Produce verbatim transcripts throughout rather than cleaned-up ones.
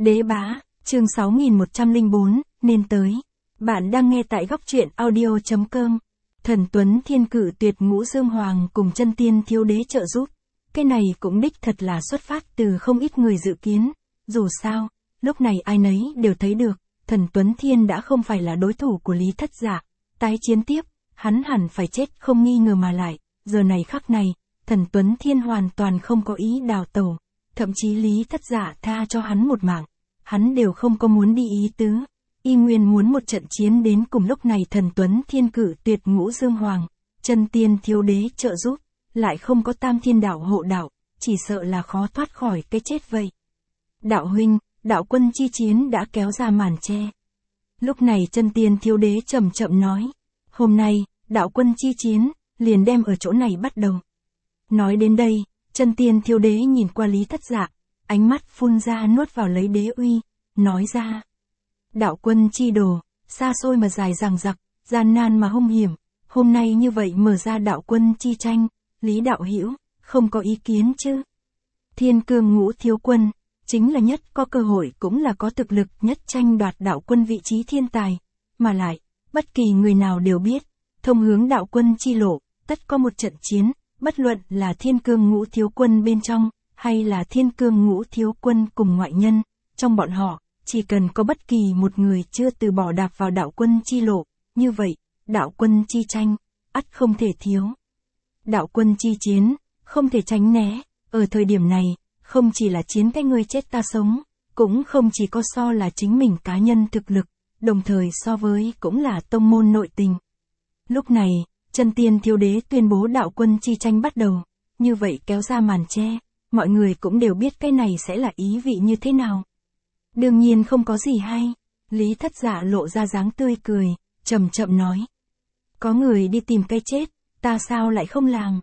Đế bá, chương sáu nghìn một trăm lẻ bốn, nên tới. Bạn đang nghe tại góc truyện audio.com. Thần Tuấn Thiên cử tuyệt ngũ Dương Hoàng cùng chân tiên thiếu đế trợ giúp. Cái này cũng đích thật là xuất phát từ không ít người dự kiến. Dù sao, lúc này ai nấy đều thấy được, thần Tuấn Thiên đã không phải là đối thủ của Lý Thất Dạ. Tái chiến tiếp, hắn hẳn phải chết không nghi ngờ mà lại. Giờ này khắc này, thần Tuấn Thiên hoàn toàn không có ý đào tẩu. Thậm chí Lý Thất Dạ tha cho hắn một mạng, hắn đều không có muốn đi ý tứ. Y nguyên muốn một trận chiến đến cùng. Lúc này thần Tuấn Thiên cử tuyệt ngũ Dương Hoàng, chân tiên thiếu đế trợ giúp, lại không có Tam Thiên Đạo hộ đạo, chỉ sợ là khó thoát khỏi cái chết vậy. Đạo huynh, đạo quân chi chiến đã kéo ra màn che. Lúc này chân tiên thiếu đế chậm chậm nói, hôm nay, đạo quân chi chiến, liền đem ở chỗ này bắt đầu. Nói đến đây, chân tiên thiếu đế nhìn qua Lý Thất Dạ, ánh mắt phun ra nuốt vào lấy đế uy, nói ra. Đạo quân chi đồ, xa xôi mà dài dằng dặc, gian nan mà hung hiểm, hôm nay như vậy mở ra đạo quân chi tranh, Lý đạo hữu không có ý kiến chứ? Thiên Cương Ngũ Thiếu Quân, chính là nhất có cơ hội cũng là có thực lực nhất tranh đoạt đạo quân vị trí thiên tài, mà lại, bất kỳ người nào đều biết, thông hướng đạo quân chi lộ, tất có một trận chiến, bất luận là Thiên Cương Ngũ Thiếu Quân bên trong, hay là Thiên Cương Ngũ Thiếu Quân cùng ngoại nhân, trong bọn họ, chỉ cần có bất kỳ một người chưa từ bỏ đạp vào đạo quân chi lộ, như vậy, đạo quân chi tranh, ắt không thể thiếu. Đạo quân chi chiến, không thể tránh né, ở thời điểm này, không chỉ là chiến cái người chết ta sống, cũng không chỉ có so là chính mình cá nhân thực lực, đồng thời so với cũng là tông môn nội tình. Lúc này, chân tiên thiếu đế tuyên bố đạo quân chi tranh bắt đầu, như vậy kéo ra màn che, mọi người cũng đều biết cái này sẽ là ý vị như thế nào. Đương nhiên không có gì hay, Lý Thất Dạ lộ ra dáng tươi cười, chậm chậm nói. Có người đi tìm cái chết, ta sao lại không làm?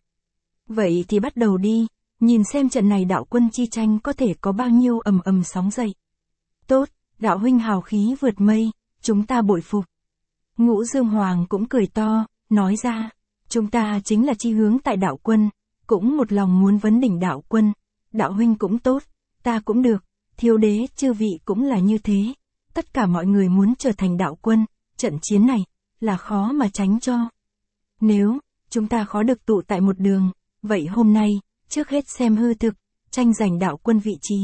Vậy thì bắt đầu đi, nhìn xem trận này đạo quân chi tranh có thể có bao nhiêu ầm ầm sóng dậy. Tốt, đạo huynh hào khí vượt mây, chúng ta bội phục. Ngũ Dương Hoàng cũng cười to, nói ra, chúng ta chính là chi hướng tại đạo quân, cũng một lòng muốn vấn đỉnh đạo quân, đạo huynh cũng tốt, ta cũng được, thiếu đế chư vị cũng là như thế, tất cả mọi người muốn trở thành đạo quân, trận chiến này, là khó mà tránh cho. Nếu, chúng ta khó được tụ tại một đường, vậy hôm nay, trước hết xem hư thực, tranh giành đạo quân vị trí.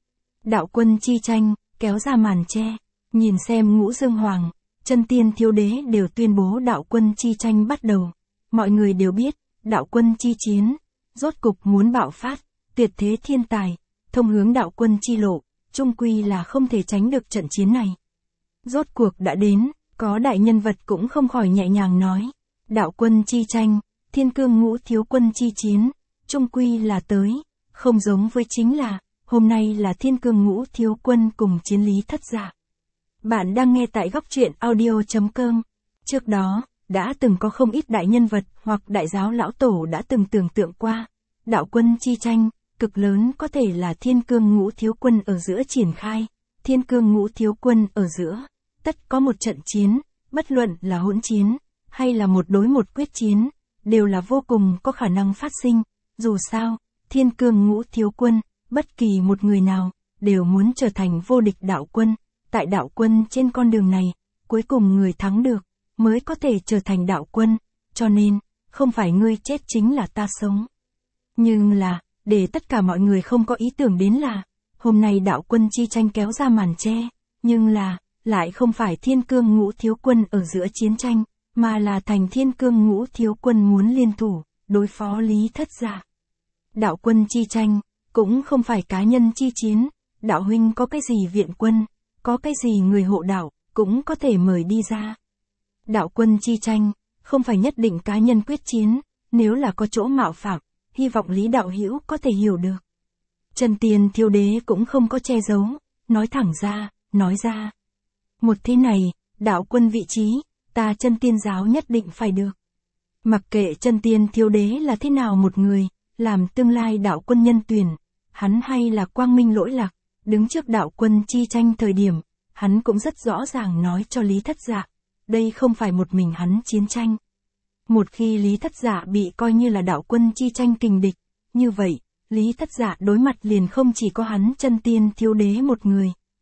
Đạo quân chi tranh, kéo ra màn che, nhìn xem Ngũ Dương Hoàng, chân tiên thiếu đế đều tuyên bố đạo quân chi tranh bắt đầu. Mọi người đều biết, đạo quân chi chiến, rốt cục muốn bạo phát, tuyệt thế thiên tài, thông hướng đạo quân chi lộ, chung quy là không thể tránh được trận chiến này. Rốt cuộc đã đến, có đại nhân vật cũng không khỏi nhẹ nhàng nói, đạo quân chi tranh, Thiên Cương Ngũ Thiếu Quân chi chiến, chung quy là tới, không giống với chính là, hôm nay là Thiên Cương Ngũ Thiếu Quân cùng chiến Lý Thất Dạ. Bạn đang nghe tại góc truyện audio.com. Trước đó, đã từng có không ít đại nhân vật hoặc đại giáo lão tổ đã từng tưởng tượng qua, đạo quân chi tranh, cực lớn có thể là Thiên Cương Ngũ Thiếu Quân ở giữa triển khai, Thiên Cương Ngũ Thiếu Quân ở giữa, tất có một trận chiến, bất luận là hỗn chiến, hay là một đối một quyết chiến, đều là vô cùng có khả năng phát sinh, dù sao, Thiên Cương Ngũ Thiếu Quân, bất kỳ một người nào, đều muốn trở thành vô địch đạo quân, tại đạo quân trên con đường này, cuối cùng người thắng được, mới có thể trở thành đạo quân, cho nên, không phải ngươi chết chính là ta sống. Nhưng là, để tất cả mọi người không có ý tưởng đến là, hôm nay đạo quân chi tranh kéo ra màn che, nhưng là, lại không phải Thiên Cương Ngũ Thiếu Quân ở giữa chiến tranh, mà là thành Thiên Cương Ngũ Thiếu Quân muốn liên thủ, đối phó Lý Thất Dạ. Đạo quân chi tranh, cũng không phải cá nhân chi chiến, đạo huynh có cái gì viện quân, có cái gì người hộ đạo, cũng có thể mời đi ra. Đạo quân chi tranh, không phải nhất định cá nhân quyết chiến, nếu là có chỗ mạo phạm, hy vọng Lý đạo hữu có thể hiểu được. Chân tiên thiếu đế cũng không có che giấu, nói thẳng ra, nói ra. Một thế này, đạo quân vị trí, ta chân tiên giáo nhất định phải được. Mặc kệ chân tiên thiếu đế là thế nào một người, làm tương lai đạo quân nhân tuyển, hắn hay là quang minh lỗi lạc, đứng trước đạo quân chi tranh thời điểm, hắn cũng rất rõ ràng nói cho Lý Thất Dạ, đây không phải một mình hắn chiến tranh. Một khi Lý Thất Dạ bị coi như là đạo quân chi tranh kình địch, như vậy, Lý Thất Dạ đối mặt liền không chỉ có hắn chân tiên thiếu đế một người,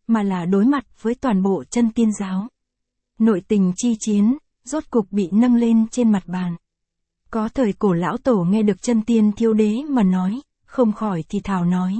mà là đối mặt với toàn bộ chân tiên giáo. Nội tình chi chiến, rốt cục bị nâng lên trên mặt bàn. Có thời cổ lão tổ nghe được chân tiên thiếu đế mà nói, không khỏi thì thào nói.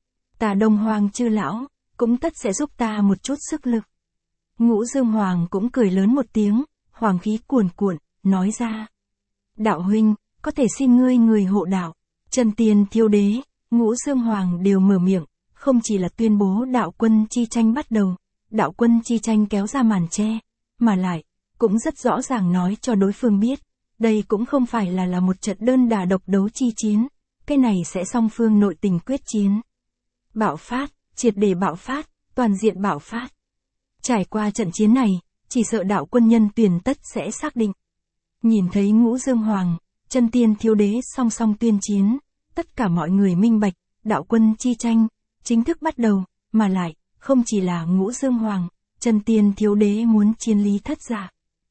Ta Đông Hoang chư lão, cũng tất sẽ giúp ta một chút sức lực. Ngũ Dương Hoàng cũng cười lớn một tiếng, hoàng khí cuồn cuộn, nói ra. Đạo huynh, có thể xin ngươi người hộ đạo. Chân tiên thiếu đế, Ngũ Dương Hoàng đều mở miệng, không chỉ là tuyên bố đạo quân chi tranh bắt đầu, đạo quân chi tranh kéo ra màn che, mà lại, cũng rất rõ ràng nói cho đối phương biết, đây cũng không phải là là một trận đơn đà độc đấu chi chiến, cái này sẽ song phương nội tình quyết chiến. Bạo phát, triệt để bạo phát, toàn diện bạo phát. Trải qua trận chiến này, chỉ sợ đạo quân nhân tuyển tất sẽ xác định. Nhìn thấy Ngũ Dương Hoàng, chân tiên thiếu đế song song tuyên chiến, tất cả mọi người minh bạch, đạo quân chi tranh, chính thức bắt đầu, mà lại, không chỉ là Ngũ Dương Hoàng, chân tiên thiếu đế muốn chiến Lý Thất Dạ.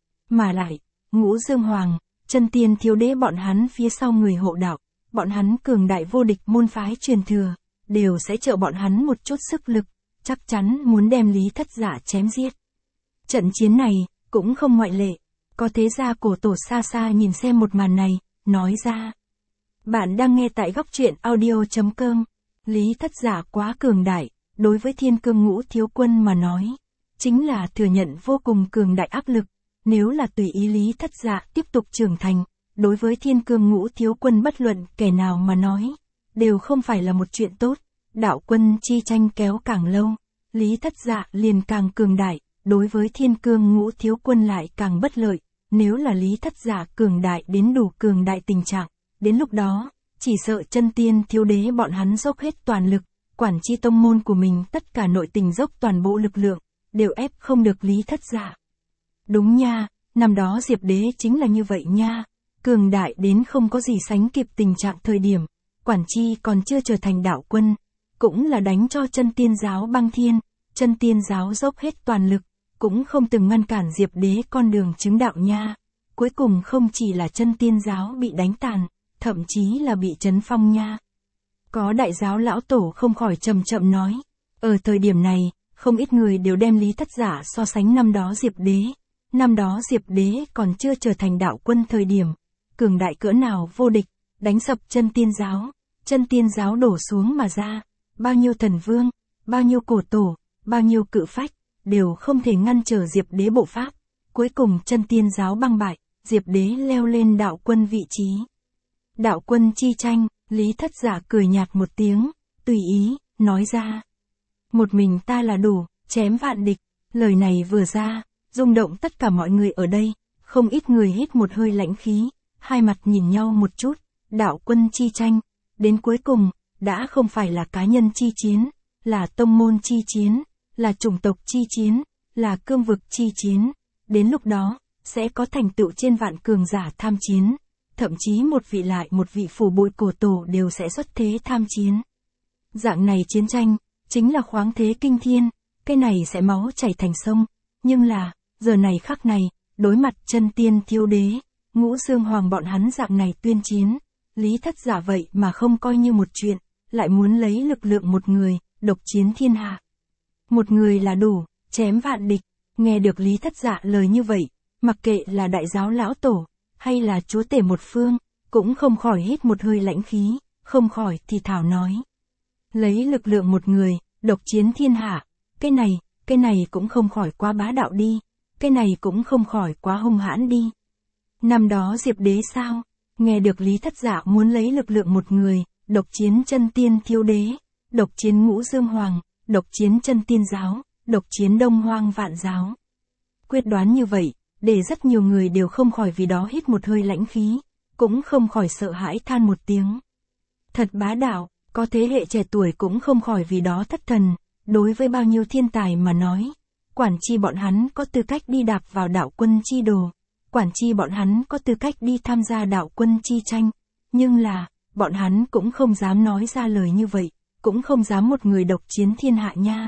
Mà lại, Ngũ Dương Hoàng, chân tiên thiếu đế bọn hắn phía sau người hộ đạo, bọn hắn cường đại vô địch môn phái truyền thừa, đều sẽ trợ bọn hắn một chút sức lực, chắc chắn muốn đem Lý Thất Dạ chém giết. Trận chiến này, cũng không ngoại lệ, có thế gia cổ tổ xa xa nhìn xem một màn này, nói ra. Bạn đang nghe tại góc truyện audio chấm com. Lý Thất Dạ quá cường đại, đối với Thiên Cương Ngũ Thiếu Quân mà nói, chính là thừa nhận vô cùng cường đại áp lực, nếu là tùy ý Lý Thất Dạ tiếp tục trưởng thành, đối với Thiên Cương Ngũ Thiếu Quân bất luận kẻ nào mà nói, đều không phải là một chuyện tốt, đạo quân chi tranh kéo càng lâu, Lý Thất Dạ liền càng cường đại, đối với Thiên Cương Ngũ Thiếu Quân lại càng bất lợi, nếu là Lý Thất Dạ cường đại đến đủ cường đại tình trạng, đến lúc đó, chỉ sợ chân tiên thiếu đế bọn hắn dốc hết toàn lực, quản chi tông môn của mình tất cả nội tình dốc toàn bộ lực lượng, đều ép không được Lý Thất Dạ. Đúng nha, năm đó Diệp Đế chính là như vậy nha, cường đại đến không có gì sánh kịp tình trạng thời điểm, quản chi còn chưa trở thành đạo quân, cũng là đánh cho chân tiên giáo băng thiên, chân tiên giáo dốc hết toàn lực, cũng không từng ngăn cản Diệp Đế con đường chứng đạo nha. Cuối cùng không chỉ là chân tiên giáo bị đánh tàn, thậm chí là bị trấn phong nha. Có đại giáo lão tổ không khỏi chậm chậm nói, ở thời điểm này, không ít người đều đem Lý Thất Dạ so sánh năm đó Diệp Đế. Năm đó Diệp Đế còn chưa trở thành đạo quân thời điểm, cường đại cỡ nào vô địch, đánh sập chân tiên giáo, chân tiên giáo đổ xuống mà ra, bao nhiêu thần vương, bao nhiêu cổ tổ, bao nhiêu cự phách, đều không thể ngăn trở Diệp Đế bộ pháp. Cuối cùng chân tiên giáo băng bại, Diệp Đế leo lên đạo quân vị trí. Đạo quân chi tranh, Lý Thất Dạ cười nhạt một tiếng, tùy ý, nói ra. Một mình ta là đủ, chém vạn địch, lời này vừa ra, rung động tất cả mọi người ở đây, không ít người hít một hơi lãnh khí, hai mặt nhìn nhau một chút, đạo quân chi tranh, đến cuối cùng, đã không phải là cá nhân chi chiến, là tông môn chi chiến, là chủng tộc chi chiến, là cương vực chi chiến, đến lúc đó, sẽ có thành tựu trên vạn cường giả tham chiến, thậm chí một vị lại một vị phủ bụi cổ tổ đều sẽ xuất thế tham chiến. Dạng này chiến tranh, chính là khoáng thế kinh thiên, cái này sẽ máu chảy thành sông, nhưng là, giờ này khắc này, đối mặt chân tiên thiếu đế, Ngũ Dương Hoàng bọn hắn dạng này tuyên chiến, Lý Thất Dạ vậy mà không coi như một chuyện, lại muốn lấy lực lượng một người, độc chiến thiên hạ. Một người là đủ, chém vạn địch, nghe được Lý Thất Dạ lời như vậy, mặc kệ là đại giáo lão tổ, hay là chúa tể một phương, cũng không khỏi hít một hơi lãnh khí, không khỏi thì thảo nói. Lấy lực lượng một người, độc chiến thiên hạ, cái này, cái này cũng không khỏi quá bá đạo đi, cái này cũng không khỏi quá hung hãn đi. Năm đó Diệp Đế sao, nghe được Lý Thất Dạ muốn lấy lực lượng một người, độc chiến chân tiên thiếu đế, độc chiến Ngũ Dương Hoàng, độc chiến chân tiên giáo, độc chiến Đông Hoang vạn giáo. Quyết đoán như vậy, để rất nhiều người đều không khỏi vì đó hít một hơi lãnh khí, cũng không khỏi sợ hãi than một tiếng. Thật bá đạo, có thế hệ trẻ tuổi cũng không khỏi vì đó thất thần, đối với bao nhiêu thiên tài mà nói, quản chi bọn hắn có tư cách đi đạp vào đạo quân chi đồ, quản chi bọn hắn có tư cách đi tham gia đạo quân chi tranh, nhưng là, bọn hắn cũng không dám nói ra lời như vậy, cũng không dám một người độc chiến thiên hạ nha.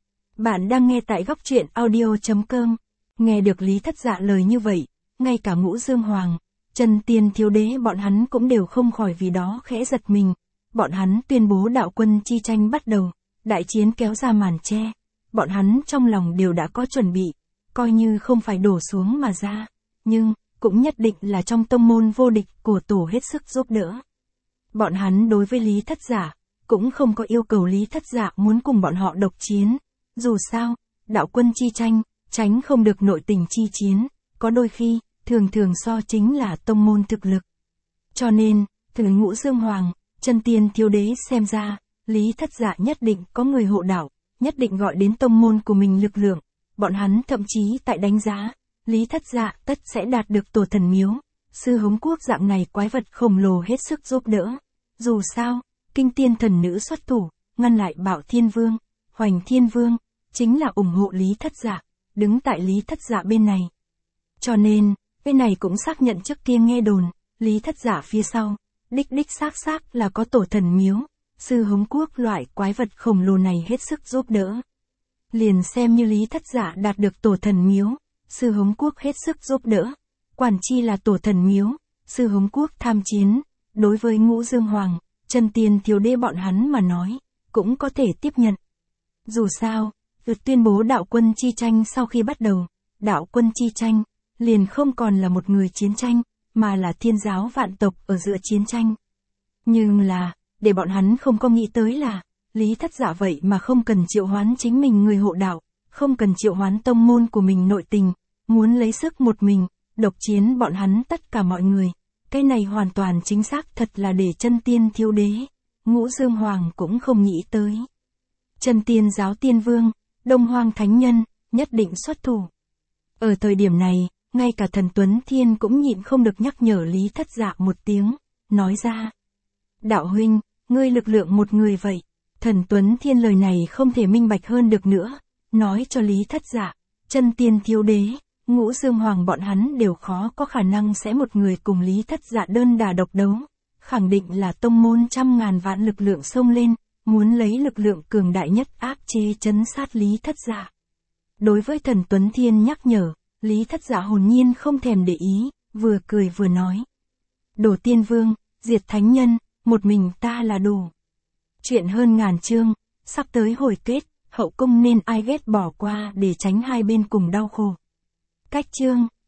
Bạn đang nghe tại góc truyện audio chấm com. Nghe được Lý Thất Dạ lời như vậy, ngay cả Ngũ Dương Hoàng, chân tiên thiếu đế bọn hắn cũng đều không khỏi vì đó khẽ giật mình. Bọn hắn tuyên bố đạo quân chi tranh bắt đầu, đại chiến kéo ra màn che, bọn hắn trong lòng đều đã có chuẩn bị, coi như không phải đổ xuống mà ra, nhưng, cũng nhất định là trong tông môn vô địch của tổ hết sức giúp đỡ. Bọn hắn đối với Lý Thất Giả, cũng không có yêu cầu Lý Thất Giả muốn cùng bọn họ độc chiến. Dù sao, đạo quân chi tranh, tránh không được nội tình chi chiến, có đôi khi, thường thường so chính là tông môn thực lực. Cho nên, từ Ngũ Dương Hoàng, Chân Tiên Thiếu Đế xem ra, Lý Thất Giả nhất định có người hộ đạo, nhất định gọi đến tông môn của mình lực lượng. Bọn hắn thậm chí tại đánh giá, Lý Thất Giả tất sẽ đạt được tổ thần miếu, sư hống quốc dạng này quái vật khổng lồ hết sức giúp đỡ. Dù sao, kinh tiên thần nữ xuất thủ, ngăn lại Bảo Thiên Vương, Hoành Thiên Vương, chính là ủng hộ Lý Thất Giả, đứng tại Lý Thất Giả bên này. Cho nên, bên này cũng xác nhận trước kia nghe đồn, Lý Thất Giả phía sau, đích đích xác xác là có tổ thần miếu, sư hống quốc loại quái vật khổng lồ này hết sức giúp đỡ. Liền xem như Lý Thất Giả đạt được tổ thần miếu, sư hống quốc hết sức giúp đỡ, quản chi là tổ thần miếu, sư hống quốc tham chiến, đối với Ngũ Dương Hoàng, Chân Tiên Thiếu Đế bọn hắn mà nói, cũng có thể tiếp nhận. Dù sao, từ tuyên bố đạo quân chi tranh sau khi bắt đầu, đạo quân chi tranh, liền không còn là một người chiến tranh, mà là thiên giáo vạn tộc ở giữa chiến tranh. Nhưng là, để bọn hắn không có nghĩ tới là, Lý Thất Giả vậy mà không cần triệu hoán chính mình người hộ đạo, không cần triệu hoán tông môn của mình nội tình, muốn lấy sức một mình, độc chiến bọn hắn tất cả mọi người. Cái này hoàn toàn chính xác thật là để Chân Tiên Thiếu Đế, Ngũ Dương Hoàng cũng không nghĩ tới. Chân Tiên Giáo Tiên Vương, Đông Hoang Thánh Nhân, nhất định xuất thủ. Ở thời điểm này, ngay cả Thần Tuấn Thiên cũng nhịn không được nhắc nhở Lý Thất Giả một tiếng, nói ra. Đạo huynh, ngươi lực lượng một người vậy. Thần Tuấn Thiên lời này không thể minh bạch hơn được nữa, nói cho Lý Thất Giả, Chân Tiên Thiếu Đế, Ngũ Dương Hoàng bọn hắn đều khó có khả năng sẽ một người cùng Lý Thất Giả đơn đả độc đấu, khẳng định là tông môn trăm ngàn vạn lực lượng xông lên, muốn lấy lực lượng cường đại nhất áp chế trấn sát Lý Thất Giả. Đối với Thần Tuấn Thiên nhắc nhở, Lý Thất Giả hồn nhiên không thèm để ý, vừa cười vừa nói. Đổ Tiên Vương, diệt Thánh Nhân, một mình ta là đủ. Chuyện hơn ngàn chương, sắp tới hồi kết, hậu cung nên ai ghét bỏ qua để tránh hai bên cùng đau khổ. Cách chương